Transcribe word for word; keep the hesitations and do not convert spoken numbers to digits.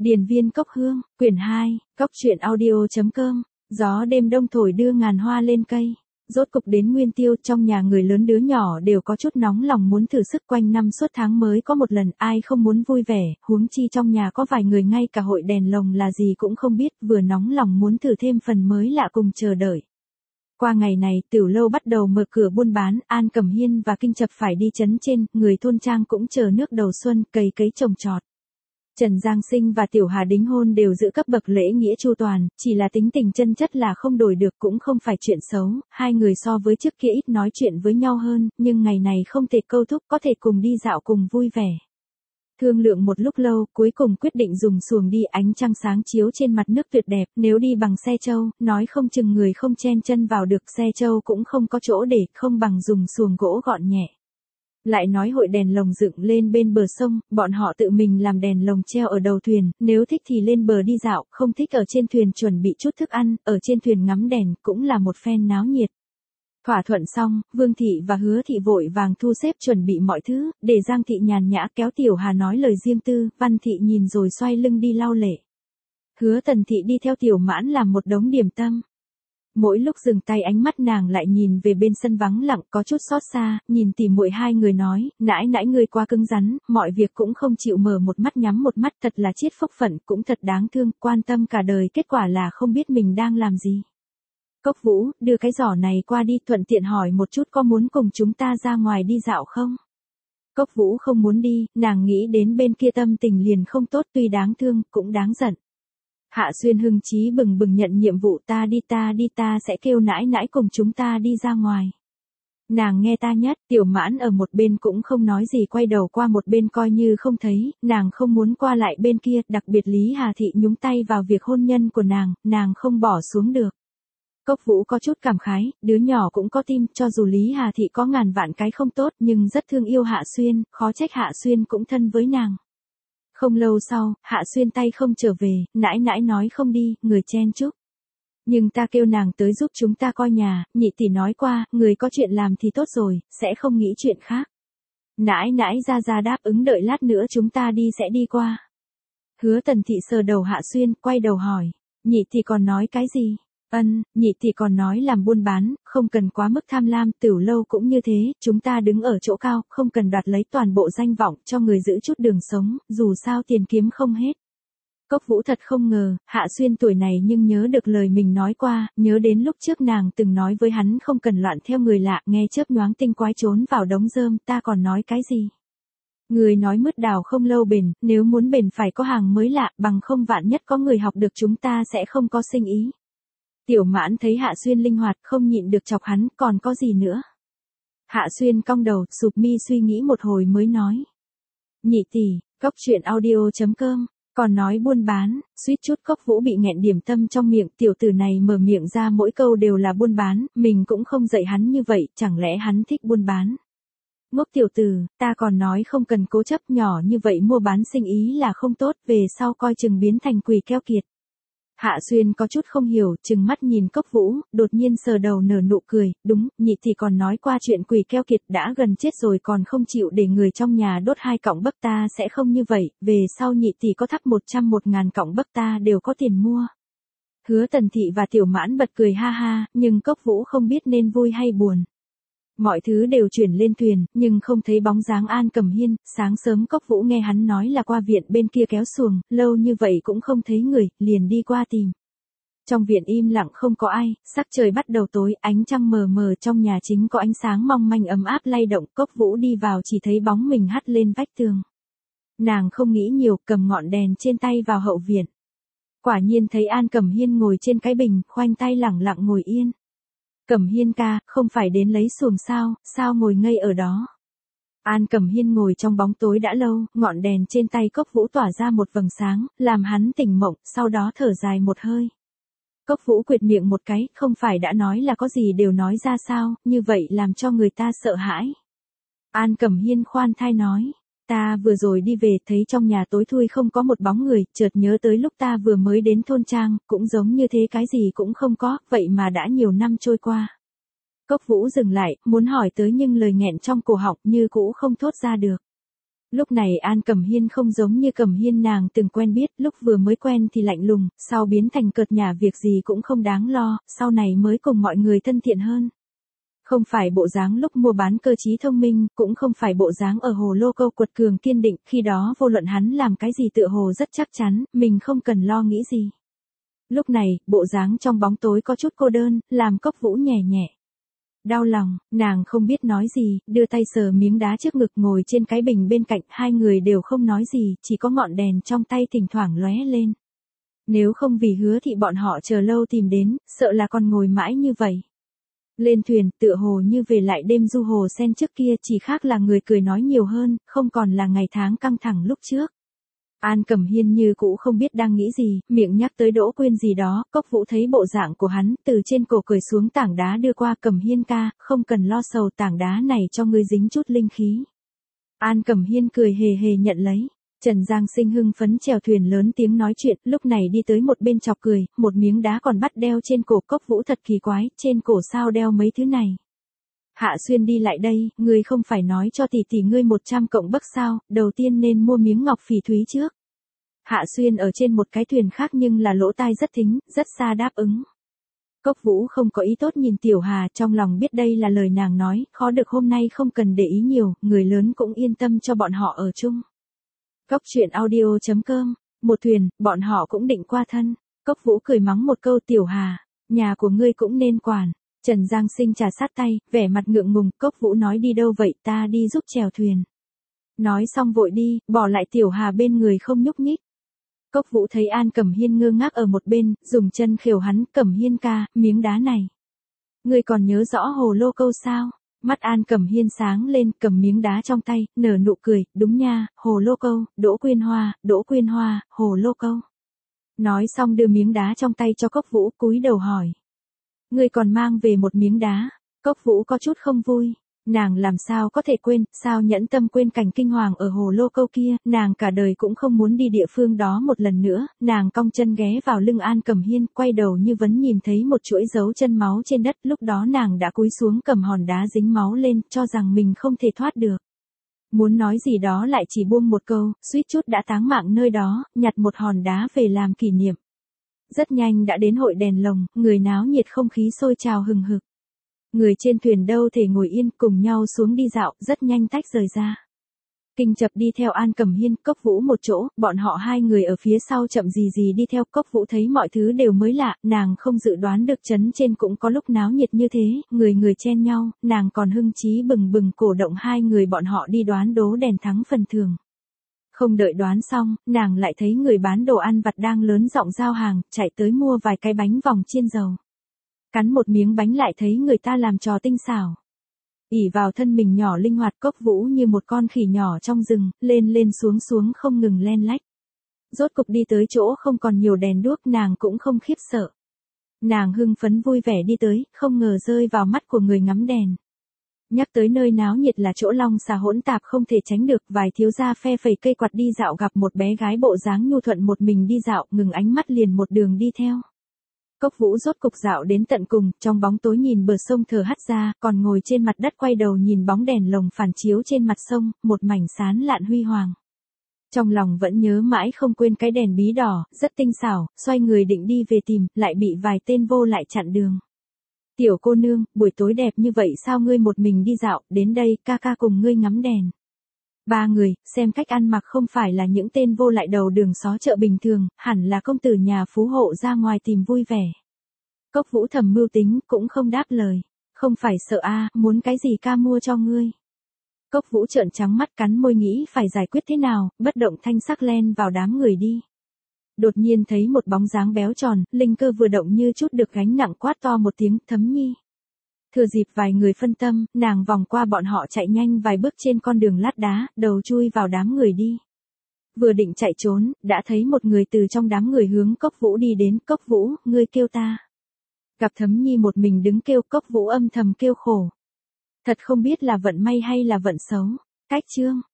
Điền viên cốc hương, quyển hai, cốc truyện audio chấm com, gió đêm đông thổi đưa ngàn hoa lên cây. Rốt cục đến Nguyên Tiêu, trong nhà người lớn đứa nhỏ đều có chút nóng lòng muốn thử sức, quanh năm suốt tháng mới có một lần, ai không muốn vui vẻ, huống chi trong nhà có vài người ngay cả hội đèn lồng là gì cũng không biết, vừa nóng lòng muốn thử thêm phần mới lạ cùng chờ đợi. Qua ngày này, Tiểu Lâu bắt đầu mở cửa buôn bán, An Cẩm Hiên và Kinh Chập phải đi trấn trên, người thôn trang cũng chờ nước đầu xuân, cày cấy trồng trọt. Trần Giang Sinh và Tiểu Hà đính hôn đều giữ cấp bậc lễ nghĩa chu toàn, chỉ là tính tình chân chất là không đổi được, cũng không phải chuyện xấu, hai người so với trước kia ít nói chuyện với nhau hơn, nhưng ngày này không thể câu thúc, có thể cùng đi dạo cùng vui vẻ. Thương lượng một lúc lâu, cuối cùng quyết định dùng xuồng đi, ánh trăng sáng chiếu trên mặt nước tuyệt đẹp, nếu đi bằng xe trâu, nói không chừng người không chen chân vào được, xe trâu cũng không có chỗ để, không bằng dùng xuồng gỗ gọn nhẹ. Lại nói hội đèn lồng dựng lên bên bờ sông, bọn họ tự mình làm đèn lồng treo ở đầu thuyền, nếu thích thì lên bờ đi dạo, không thích ở trên thuyền chuẩn bị chút thức ăn, ở trên thuyền ngắm đèn, cũng là một phen náo nhiệt. Thỏa thuận xong, Vương Thị và Hứa Thị vội vàng thu xếp chuẩn bị mọi thứ, để Giang Thị nhàn nhã kéo Tiểu Hà nói lời riêng tư, Văn Thị nhìn rồi xoay lưng đi lau lệ. Hứa Tần Thị đi theo Tiểu Mãn làm một đống điểm tâm. Mỗi lúc dừng tay ánh mắt nàng lại nhìn về bên sân vắng lặng, có chút xót xa, nhìn tỉ muội hai người nói, nãi nãi ngươi quá cứng rắn, mọi việc cũng không chịu mở một mắt nhắm một mắt, thật là chiết phúc phận, cũng thật đáng thương, quan tâm cả đời kết quả là không biết mình đang làm gì. Cốc Vũ, đưa cái giỏ này qua đi, thuận tiện hỏi một chút có muốn cùng chúng ta ra ngoài đi dạo không? Cốc Vũ không muốn đi, nàng nghĩ đến bên kia tâm tình liền không tốt, tuy đáng thương, cũng đáng giận. Hạ Xuyên hưng chí bừng bừng nhận nhiệm vụ, ta đi ta đi ta sẽ kêu nãi nãi cùng chúng ta đi ra ngoài. Nàng nghe ta nhất, Tiểu Mãn ở một bên cũng không nói gì, quay đầu qua một bên coi như không thấy, nàng không muốn qua lại bên kia, đặc biệt Lý Hà Thị nhúng tay vào việc hôn nhân của nàng, nàng không bỏ xuống được. Cốc Vũ có chút cảm khái, đứa nhỏ cũng có tim, cho dù Lý Hà Thị có ngàn vạn cái không tốt nhưng rất thương yêu Hạ Xuyên, khó trách Hạ Xuyên cũng thân với nàng. Không lâu sau, Hạ Xuyên tay không trở về, nãi nãi nói không đi, người chen chúc. Nhưng ta kêu nàng tới giúp chúng ta coi nhà, nhị tỷ nói qua, người có chuyện làm thì tốt rồi, sẽ không nghĩ chuyện khác. Nãi nãi ra ra đáp ứng, đợi lát nữa chúng ta đi sẽ đi qua. Hứa Tần Thị sờ đầu Hạ Xuyên, quay đầu hỏi, nhị tỷ còn nói cái gì? Ân, nhị tỷ còn nói làm buôn bán, không cần quá mức tham lam, Tiểu Lâu cũng như thế, chúng ta đứng ở chỗ cao, không cần đoạt lấy toàn bộ danh vọng, cho người giữ chút đường sống, dù sao tiền kiếm không hết. Cốc Vũ thật không ngờ, Hạ Xuyên tuổi này nhưng nhớ được lời mình nói qua, nhớ đến lúc trước nàng từng nói với hắn không cần loạn theo người lạ, nghe chớp nhoáng tinh quái trốn vào đống rơm, ta còn nói cái gì? Người nói mứt đào không lâu bền, nếu muốn bền phải có hàng mới lạ, bằng không vạn nhất có người học được chúng ta sẽ không có sinh ý. Tiểu Mãn thấy Hạ Xuyên linh hoạt, không nhịn được chọc hắn, còn có gì nữa? Hạ Xuyên cong đầu, sụp mi suy nghĩ một hồi mới nói. Nhị tỷ, cốc truyện audio chấm com, còn nói buôn bán, suýt chút Cốc Vũ bị nghẹn điểm tâm trong miệng, tiểu tử này mở miệng ra mỗi câu đều là buôn bán, mình cũng không dạy hắn như vậy, chẳng lẽ hắn thích buôn bán? Ngốc tiểu tử, ta còn nói không cần cố chấp, nhỏ như vậy mua bán sinh ý là không tốt, về sau coi chừng biến thành quỷ keo kiệt. Hạ Xuyên có chút không hiểu, trừng mắt nhìn Cốc Vũ, đột nhiên sờ đầu nở nụ cười, đúng, nhị tỷ còn nói qua chuyện quỷ keo kiệt, đã gần chết rồi còn không chịu để người trong nhà đốt hai cọng bấc, ta sẽ không như vậy, về sau nhị tỷ có thắp một trăm một ngàn cọng bấc ta đều có tiền mua. Hứa Tần Thị và Tiểu Mãn bật cười ha ha, nhưng Cốc Vũ không biết nên vui hay buồn. Mọi thứ đều chuyển lên thuyền, nhưng không thấy bóng dáng An Cẩm Hiên, sáng sớm Cốc Vũ nghe hắn nói là qua viện bên kia kéo xuồng, lâu như vậy cũng không thấy người, liền đi qua tìm. Trong viện im lặng không có ai, sắc trời bắt đầu tối, ánh trăng mờ mờ, trong nhà chính có ánh sáng mong manh ấm áp lay động, Cốc Vũ đi vào chỉ thấy bóng mình hắt lên vách tường. Nàng không nghĩ nhiều, cầm ngọn đèn trên tay vào hậu viện. Quả nhiên thấy An Cẩm Hiên ngồi trên cái bình, khoanh tay lẳng lặng ngồi yên. Cẩm Hiên ca, không phải đến lấy xuồng sao, sao ngồi ngây ở đó? An Cẩm Hiên ngồi trong bóng tối đã lâu, ngọn đèn trên tay Cốc Vũ tỏa ra một vầng sáng, làm hắn tỉnh mộng, sau đó thở dài một hơi. Cốc Vũ quệt miệng một cái, không phải đã nói là có gì đều nói ra sao, như vậy làm cho người ta sợ hãi. An Cẩm Hiên khoan thai nói. Ta vừa rồi đi về thấy trong nhà tối thui không có một bóng người, chợt nhớ tới lúc ta vừa mới đến thôn trang, cũng giống như thế, cái gì cũng không có, vậy mà đã nhiều năm trôi qua. Cốc Vũ dừng lại, muốn hỏi tới nhưng lời nghẹn trong cổ họng như cũ không thốt ra được. Lúc này An Cẩm Hiên không giống như Cẩm Hiên nàng từng quen biết, lúc vừa mới quen thì lạnh lùng, sau biến thành cợt nhả việc gì cũng không đáng lo, sau này mới cùng mọi người thân thiện hơn. Không phải bộ dáng lúc mua bán cơ trí thông minh, cũng không phải bộ dáng ở hồ lô câu quật cường kiên định, khi đó vô luận hắn làm cái gì tựa hồ rất chắc chắn, mình không cần lo nghĩ gì. Lúc này, bộ dáng trong bóng tối có chút cô đơn, làm Cốc Vũ nhẹ nhẹ. Đau lòng, nàng không biết nói gì, đưa tay sờ miếng đá trước ngực ngồi trên cái bình bên cạnh, hai người đều không nói gì, chỉ có ngọn đèn trong tay thỉnh thoảng lóe lên. Nếu không vì Hứa Thị bọn họ chờ lâu tìm đến, sợ là còn ngồi mãi như vậy. Lên thuyền, tựa hồ như về lại đêm du hồ sen trước kia, chỉ khác là người cười nói nhiều hơn, không còn là ngày tháng căng thẳng lúc trước. An Cẩm Hiên như cũ không biết đang nghĩ gì, miệng nhắc tới Đỗ Quyên gì đó, Cốc Vũ thấy bộ dạng của hắn, từ trên cổ cởi xuống tảng đá đưa qua. Cẩm Hiên ca, không cần lo sầu, tảng đá này cho ngươi dính chút linh khí. An Cẩm Hiên cười hề hề nhận lấy. Trần Giang Sinh hưng phấn chèo thuyền lớn tiếng nói chuyện, lúc này đi tới một bên chọc cười, một miếng đá còn bắt đeo trên cổ. Cốc Vũ thật kỳ quái, trên cổ sao đeo mấy thứ này. Hạ Xuyên đi lại đây, ngươi không phải nói cho tỷ tỷ ngươi một trăm cộng bấc sao, đầu tiên nên mua miếng ngọc phỉ thúy trước. Hạ Xuyên ở trên một cái thuyền khác nhưng là lỗ tai rất thính, rất xa đáp ứng. Cốc Vũ không có ý tốt nhìn Tiểu Hà, trong lòng biết đây là lời nàng nói, khó được hôm nay không cần để ý nhiều, người lớn cũng yên tâm cho bọn họ ở chung. Cốc truyện audio chấm com, một thuyền, bọn họ cũng định qua thân. Cốc Vũ cười mắng một câu, Tiểu Hà, nhà của ngươi cũng nên quản. Trần Giang Sinh trà sát tay, vẻ mặt ngượng ngùng. Cốc Vũ nói đi đâu vậy, ta đi giúp chèo thuyền. Nói xong vội đi, bỏ lại Tiểu Hà bên người không nhúc nhích. Cốc Vũ thấy An Cẩm Hiên ngơ ngác ở một bên, dùng chân khều hắn, Cẩm Hiên ca, miếng đá này. Ngươi còn nhớ rõ hồ lô câu sao? Mắt An Cẩm Hiên sáng lên, cầm miếng đá trong tay, nở nụ cười, đúng nha, hồ lô câu, Đỗ Quyên Hoa, Đỗ Quyên Hoa, hồ lô câu. Nói xong đưa miếng đá trong tay cho Cốc Vũ, cúi đầu hỏi. Ngươi còn mang về một miếng đá. Cốc Vũ có chút không vui. Nàng làm sao có thể quên, sao nhẫn tâm quên cảnh kinh hoàng ở hồ lô câu kia, nàng cả đời cũng không muốn đi địa phương đó một lần nữa. Nàng cong chân ghé vào lưng An Cẩm Hiên, quay đầu như vẫn nhìn thấy một chuỗi dấu chân máu trên đất, lúc đó nàng đã cúi xuống cầm hòn đá dính máu lên, cho rằng mình không thể thoát được. Muốn nói gì đó lại chỉ buông một câu, suýt chút đã táng mạng nơi đó, nhặt một hòn đá về làm kỷ niệm. Rất nhanh đã đến hội đèn lồng, người náo nhiệt, không khí sôi trào hừng hực. Người trên thuyền đâu thể ngồi yên, cùng nhau xuống đi dạo, rất nhanh tách rời ra. Kinh Chập đi theo An Cẩm Hiên, Cốc Vũ một chỗ, bọn họ hai người ở phía sau chậm gì gì đi theo. Cốc Vũ thấy mọi thứ đều mới lạ, nàng không dự đoán được trấn trên cũng có lúc náo nhiệt như thế, người người chen nhau, nàng còn hưng chí bừng bừng cổ động hai người bọn họ đi đoán đố đèn thắng phần thưởng. Không đợi đoán xong, nàng lại thấy người bán đồ ăn vặt đang lớn giọng giao hàng, chạy tới mua vài cái bánh vòng chiên dầu. Cắn một miếng bánh lại thấy người ta làm trò tinh xảo. ỷ vào thân mình nhỏ linh hoạt, Cốc Vũ như một con khỉ nhỏ trong rừng, lên lên xuống xuống không ngừng len lách. Rốt cục đi tới chỗ không còn nhiều đèn đuốc, nàng cũng không khiếp sợ. Nàng hưng phấn vui vẻ đi tới, không ngờ rơi vào mắt của người ngắm đèn. Nhắc tới nơi náo nhiệt là chỗ long xà hỗn tạp không thể tránh được, vài thiếu gia phe phẩy cây quạt đi dạo gặp một bé gái bộ dáng nhu thuận một mình đi dạo, ngừng ánh mắt liền một đường đi theo. Cốc Vũ rốt cục dạo đến tận cùng, trong bóng tối nhìn bờ sông thở hắt ra, còn ngồi trên mặt đất quay đầu nhìn bóng đèn lồng phản chiếu trên mặt sông, một mảnh sáng lạn huy hoàng. Trong lòng vẫn nhớ mãi không quên cái đèn bí đỏ, rất tinh xảo, xoay người định đi về tìm, lại bị vài tên vô lại chặn đường. Tiểu cô nương, buổi tối đẹp như vậy sao ngươi một mình đi dạo, đến đây, ca ca cùng ngươi ngắm đèn. Ba người, xem cách ăn mặc không phải là những tên vô lại đầu đường xó chợ bình thường, hẳn là công tử nhà phú hộ ra ngoài tìm vui vẻ. Cốc Vũ thầm mưu tính, cũng không đáp lời. Không phải sợ a, muốn cái gì ca mua cho ngươi. Cốc Vũ trợn trắng mắt cắn môi nghĩ phải giải quyết thế nào, bất động thanh sắc len vào đám người đi. Đột nhiên thấy một bóng dáng béo tròn, linh cơ vừa động như chút được gánh nặng, quát to một tiếng, Thấm Nhi. Thừa dịp vài người phân tâm, nàng vòng qua bọn họ chạy nhanh vài bước trên con đường lát đá, đầu chui vào đám người đi. Vừa định chạy trốn, đã thấy một người từ trong đám người hướng Cốc Vũ đi đến, Cốc Vũ, ngươi kêu ta. Gặp Thấm Nhi một mình đứng kêu, Cốc Vũ âm thầm kêu khổ. Thật không biết là vận may hay là vận xấu. Cách chương.